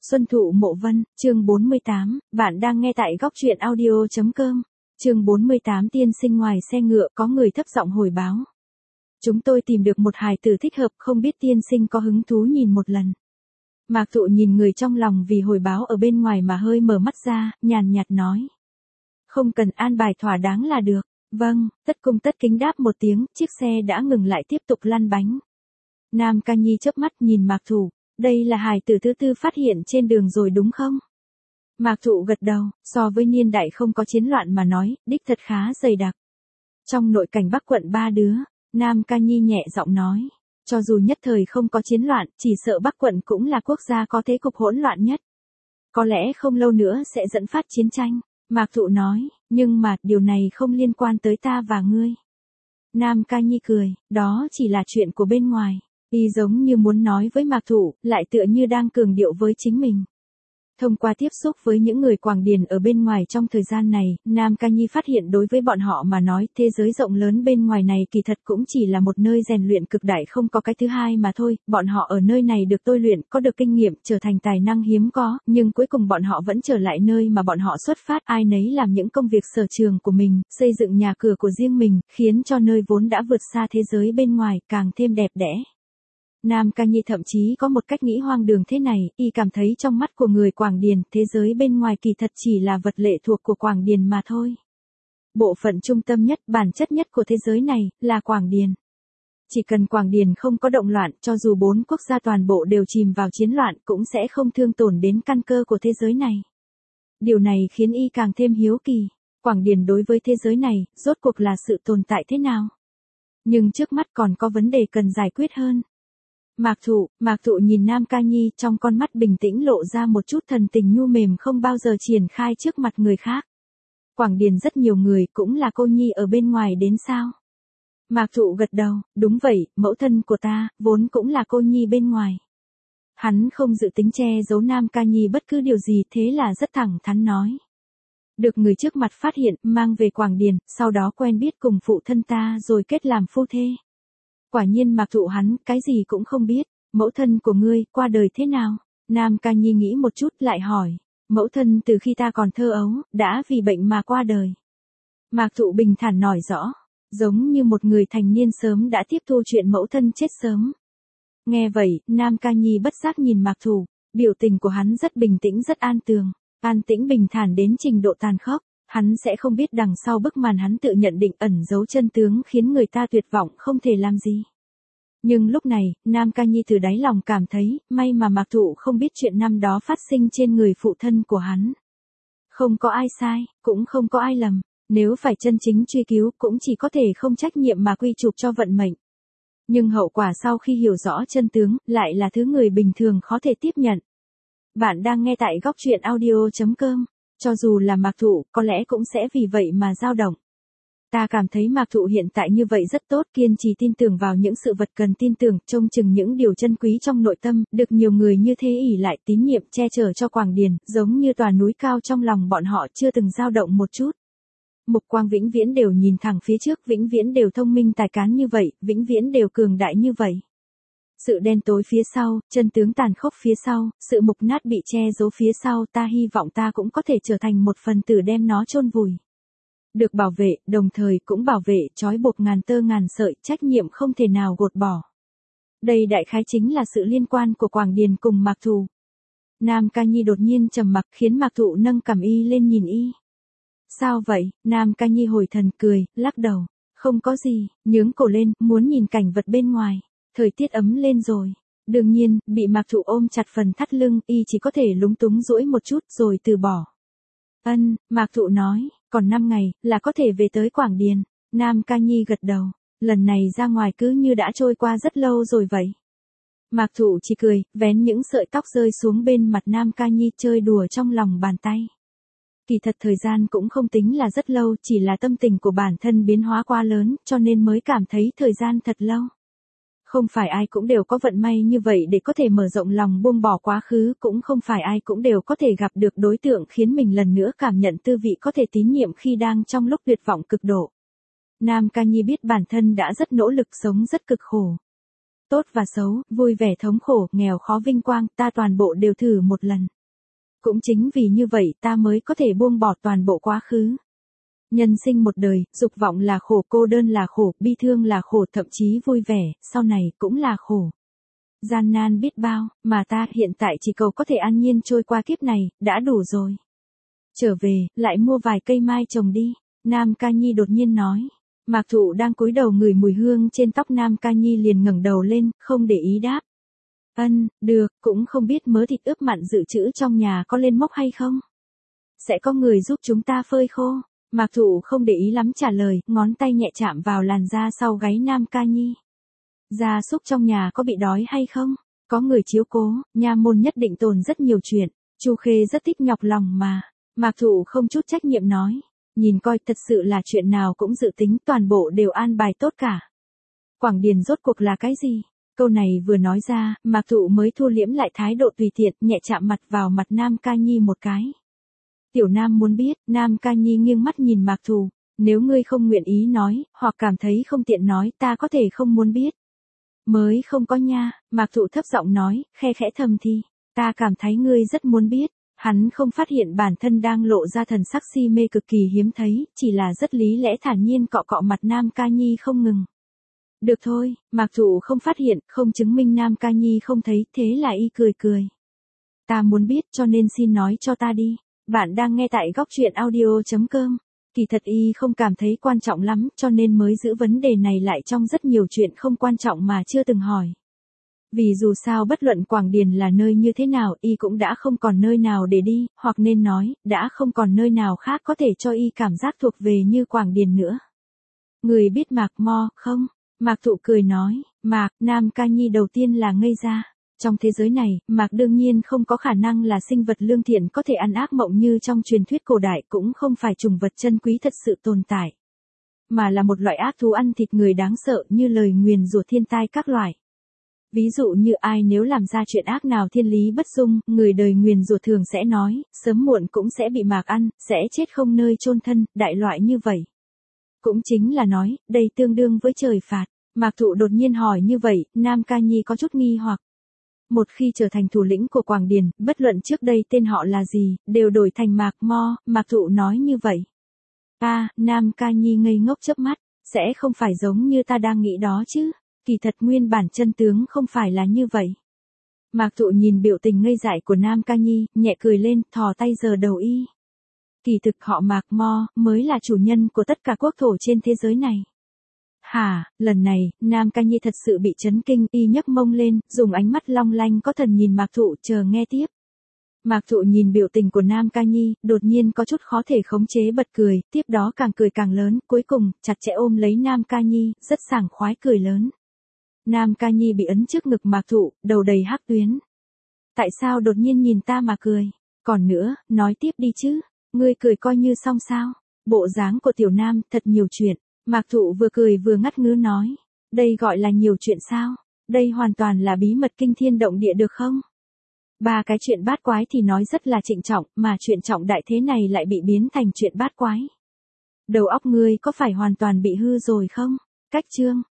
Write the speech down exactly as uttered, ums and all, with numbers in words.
Xuân Thụ Mộ Vân, chương bốn mươi tám, bạn đang nghe tại góc truyện audio.com. Chương bốn mươi tám tiên sinh ngoài xe ngựa có người thấp giọng hồi báo. Chúng tôi tìm được một hài tử thích hợp, không biết tiên sinh có hứng thú nhìn một lần. Mạc Thụ nhìn người trong lòng vì hồi báo ở bên ngoài mà hơi mở mắt ra, nhàn nhạt nói. Không cần an bài thỏa đáng là được. Vâng, tất cung tất kính đáp một tiếng, chiếc xe đã ngừng lại tiếp tục lăn bánh. Nam Ca Nhi chớp mắt nhìn Mạc Thụ, đây là hài tử thứ tư phát hiện trên đường rồi đúng không? Mạc Thụ gật đầu, so với niên đại không có chiến loạn mà nói, đích thật khá dày đặc. Trong nội cảnh Bắc quận ba đứa, Nam Ca Nhi nhẹ giọng nói, cho dù nhất thời không có chiến loạn, chỉ sợ Bắc quận cũng là quốc gia có thế cục hỗn loạn nhất. Có lẽ không lâu nữa sẽ dẫn phát chiến tranh. Mạc Thụ nói, nhưng mà điều này không liên quan tới ta và ngươi. Nam Ca Nhi cười, đó chỉ là chuyện của bên ngoài. Y giống như muốn nói với Mạc Thụ, lại tựa như đang cường điệu với chính mình. Thông qua tiếp xúc với những người Quảng Điền ở bên ngoài trong thời gian này, Nam Ca Nhi phát hiện đối với bọn họ mà nói, thế giới rộng lớn bên ngoài này kỳ thật cũng chỉ là một nơi rèn luyện cực đại không có cái thứ hai mà thôi, bọn họ ở nơi này được tôi luyện, có được kinh nghiệm, trở thành tài năng hiếm có, nhưng cuối cùng bọn họ vẫn trở lại nơi mà bọn họ xuất phát, ai nấy làm những công việc sở trường của mình, xây dựng nhà cửa của riêng mình, khiến cho nơi vốn đã vượt xa thế giới bên ngoài, càng thêm đẹp đẽ. Nam Ca Nhi thậm chí có một cách nghĩ hoang đường thế này, y cảm thấy trong mắt của người Quảng Điền, thế giới bên ngoài kỳ thật chỉ là vật lệ thuộc của Quảng Điền mà thôi. Bộ phận trung tâm nhất, bản chất nhất của thế giới này, là Quảng Điền. Chỉ cần Quảng Điền không có động loạn, cho dù bốn quốc gia toàn bộ đều chìm vào chiến loạn, cũng sẽ không thương tổn đến căn cơ của thế giới này. Điều này khiến y càng thêm hiếu kỳ, Quảng Điền đối với thế giới này, rốt cuộc là sự tồn tại thế nào? Nhưng trước mắt còn có vấn đề cần giải quyết hơn. Mạc Thụ, Mạc Thụ nhìn Nam Ca Nhi trong con mắt bình tĩnh lộ ra một chút thần tình nhu mềm không bao giờ triển khai trước mặt người khác. Quảng Điền rất nhiều người cũng là cô nhi ở bên ngoài đến sao? Mạc Thụ gật đầu, đúng vậy, mẫu thân của ta, vốn cũng là cô nhi bên ngoài. Hắn không dự tính che giấu Nam Ca Nhi bất cứ điều gì thế là rất thẳng thắn nói. Được người trước mặt phát hiện, mang về Quảng Điền, sau đó quen biết cùng phụ thân ta rồi kết làm phu thê. Quả nhiên Mạc Thụ hắn, cái gì cũng không biết, mẫu thân của ngươi, qua đời thế nào? Nam Ca Nhi nghĩ một chút lại hỏi, mẫu thân từ khi ta còn thơ ấu, đã vì bệnh mà qua đời. Mạc Thụ bình thản nói rõ, giống như một người thành niên sớm đã tiếp thu chuyện mẫu thân chết sớm. Nghe vậy, Nam Ca Nhi bất giác nhìn Mạc Thụ, biểu tình của hắn rất bình tĩnh rất an tường, an tĩnh bình thản đến trình độ tàn khốc. Hắn sẽ không biết đằng sau bức màn hắn tự nhận định ẩn giấu chân tướng khiến người ta tuyệt vọng không thể làm gì. Nhưng lúc này, Nam Ca Nhi từ đáy lòng cảm thấy, may mà Mạc Thụ không biết chuyện năm đó phát sinh trên người phụ thân của hắn. Không có ai sai, cũng không có ai lầm, nếu phải chân chính truy cứu cũng chỉ có thể không trách nhiệm mà quy chụp cho vận mệnh. Nhưng hậu quả sau khi hiểu rõ chân tướng, lại là thứ người bình thường khó thể tiếp nhận. Bạn đang nghe tại góc truyện audio.com. Cho dù là Mạc Thụ, có lẽ cũng sẽ vì vậy mà dao động. Ta cảm thấy Mạc Thụ hiện tại như vậy rất tốt, kiên trì tin tưởng vào những sự vật cần tin tưởng, trông chừng những điều chân quý trong nội tâm, được nhiều người như thế ỷ lại tín nhiệm che chở cho Quảng Điền, giống như tòa núi cao trong lòng bọn họ chưa từng dao động một chút. Mục quang vĩnh viễn đều nhìn thẳng phía trước, vĩnh viễn đều thông minh tài cán như vậy, vĩnh viễn đều cường đại như vậy. Sự đen tối phía sau, chân tướng tàn khốc phía sau, sự mục nát bị che giấu phía sau, ta hy vọng ta cũng có thể trở thành một phần tử đem nó chôn vùi. Được bảo vệ, đồng thời cũng bảo vệ, trói buộc ngàn tơ ngàn sợi, trách nhiệm không thể nào gột bỏ. Đây đại khái chính là sự liên quan của Quảng Điền cùng Mạc Thụ. Nam Ca Nhi đột nhiên trầm mặc khiến Mạc Thụ nâng cằm y lên nhìn y. Sao vậy? Nam Ca Nhi hồi thần cười, lắc đầu. Không có gì, nhướng cổ lên, muốn nhìn cảnh vật bên ngoài. Thời tiết ấm lên rồi. Đương nhiên, bị Mạc Thụ ôm chặt phần thắt lưng, y chỉ có thể lúng túng duỗi một chút rồi từ bỏ. Ân, Mạc Thụ nói, còn năm ngày, là có thể về tới Quảng Điền. Nam Ca Nhi gật đầu, lần này ra ngoài cứ như đã trôi qua rất lâu rồi vậy. Mạc Thụ chỉ cười, vén những sợi tóc rơi xuống bên mặt Nam Ca Nhi chơi đùa trong lòng bàn tay. Kỳ thật thời gian cũng không tính là rất lâu, chỉ là tâm tình của bản thân biến hóa quá lớn, cho nên mới cảm thấy thời gian thật lâu. Không phải ai cũng đều có vận may như vậy để có thể mở rộng lòng buông bỏ quá khứ, cũng không phải ai cũng đều có thể gặp được đối tượng khiến mình lần nữa cảm nhận tư vị có thể tín nhiệm khi đang trong lúc tuyệt vọng cực độ. Nam Ca Nhi biết bản thân đã rất nỗ lực sống rất cực khổ. tốt và xấu, vui vẻ thống khổ, nghèo khó vinh quang, ta toàn bộ đều thử một lần. Cũng chính vì như vậy ta mới có thể buông bỏ toàn bộ quá khứ. Nhân sinh một đời, dục vọng là khổ, cô đơn là khổ, bi thương là khổ, thậm chí vui vẻ, sau này cũng là khổ. Gian nan biết bao, mà ta hiện tại chỉ cầu có thể an nhiên trôi qua kiếp này, đã đủ rồi. Trở về, lại mua vài cây mai trồng đi, Nam Ca Nhi đột nhiên nói. Mạc Thụ đang cúi đầu ngửi mùi hương trên tóc Nam Ca Nhi liền ngẩng đầu lên, không để ý đáp. Ân, được, cũng không biết mớ thịt ướp mặn dự trữ trong nhà có lên mốc hay không? Sẽ có người giúp chúng ta phơi khô. Mạc Thụ không để ý lắm trả lời, ngón tay nhẹ chạm vào làn da sau gáy Nam Ca Nhi. Gia súc trong nhà có bị đói hay không? Có người chiếu cố, nha môn nhất định tồn rất nhiều chuyện. Chu Khê rất thích nhọc lòng mà. Mạc Thụ không chút trách nhiệm nói. Nhìn coi thật sự là chuyện nào cũng dự tính, toàn bộ đều an bài tốt cả. Quảng Điền rốt cuộc là cái gì? Câu này vừa nói ra, Mạc Thụ mới thu liễm lại thái độ tùy tiện, nhẹ chạm mặt vào mặt Nam Ca Nhi một cái. Tiểu Nam muốn biết, Nam Ca Nhi nghiêng mắt nhìn Mạc Thụ, nếu ngươi không nguyện ý nói, hoặc cảm thấy không tiện nói, ta có thể không muốn biết. Mới không có nha, Mạc Thụ thấp giọng nói, khe khẽ thầm thì, ta cảm thấy ngươi rất muốn biết. Hắn không phát hiện bản thân đang lộ ra thần sắc si mê cực kỳ hiếm thấy, chỉ là rất lý lẽ thản nhiên cọ cọ mặt Nam Ca Nhi không ngừng. Được thôi, Mạc Thụ không phát hiện, không chứng minh Nam Ca Nhi không thấy, thế là y cười cười. Ta muốn biết cho nên xin nói cho ta đi. Bạn đang nghe tại góc truyện audio chấm com. Kỳ thật y không cảm thấy quan trọng lắm cho nên mới giữ vấn đề này lại trong rất nhiều chuyện không quan trọng mà chưa từng hỏi. Vì dù sao bất luận Quảng Điền là nơi như thế nào y cũng đã không còn nơi nào để đi, hoặc nên nói, đã không còn nơi nào khác có thể cho y cảm giác thuộc về như Quảng Điền nữa. Người biết Mạc Mo, không? Mạc Thụ cười nói, Mạc, Nam Ca Nhi đầu tiên là ngây ra. Trong thế giới này, Mạc đương nhiên không có khả năng là sinh vật lương thiện có thể ăn ác mộng như trong truyền thuyết cổ đại, cũng không phải trùng vật chân quý thật sự tồn tại. Mà là một loại ác thú ăn thịt người đáng sợ như lời nguyền rủa thiên tai các loại. Ví dụ như ai nếu làm ra chuyện ác nào thiên lý bất dung, người đời nguyền rủa thường sẽ nói, sớm muộn cũng sẽ bị Mạc ăn, sẽ chết không nơi chôn thân, đại loại như vậy. Cũng chính là nói, đây tương đương với trời phạt. Mạc Thụ đột nhiên hỏi như vậy, Nam Ca Nhi có chút nghi hoặc. Một khi trở thành thủ lĩnh của Quảng Điền, bất luận trước đây tên họ là gì, đều đổi thành Mạc Mo, Mạc Thụ nói như vậy. À, Nam Ca Nhi ngây ngốc chớp mắt, sẽ không phải giống như ta đang nghĩ đó chứ. Kỳ thật nguyên bản chân tướng không phải là như vậy. Mạc Thụ nhìn biểu tình ngây dại của Nam Ca Nhi, nhẹ cười lên, thò tay giơ đầu y. Kỳ thực họ Mạc Mo, mới là chủ nhân của tất cả quốc thổ trên thế giới này. Hả, lần này, Nam Ca Nhi thật sự bị chấn kinh, y nhấc mông lên, dùng ánh mắt long lanh có thần nhìn Mạc Thụ, chờ nghe tiếp. Mạc Thụ nhìn biểu tình của Nam Ca Nhi, đột nhiên có chút khó thể khống chế bật cười, tiếp đó càng cười càng lớn, cuối cùng, chặt chẽ ôm lấy Nam Ca Nhi, rất sảng khoái cười lớn. Nam Ca Nhi bị ấn trước ngực Mạc Thụ, đầu đầy hắc tuyến. Tại sao đột nhiên nhìn ta mà cười? Còn nữa, nói tiếp đi chứ, ngươi cười coi như xong sao? Bộ dáng của tiểu nam, thật nhiều chuyện. Mạc Thụ vừa cười vừa ngắt ngứ nói. Đây gọi là nhiều chuyện sao? Đây hoàn toàn là bí mật kinh thiên động địa được không? Ba cái chuyện bát quái thì nói rất là trịnh trọng, mà chuyện trọng đại thế này lại bị biến thành chuyện bát quái. Đầu óc ngươi có phải hoàn toàn bị hư rồi không? Cách chương.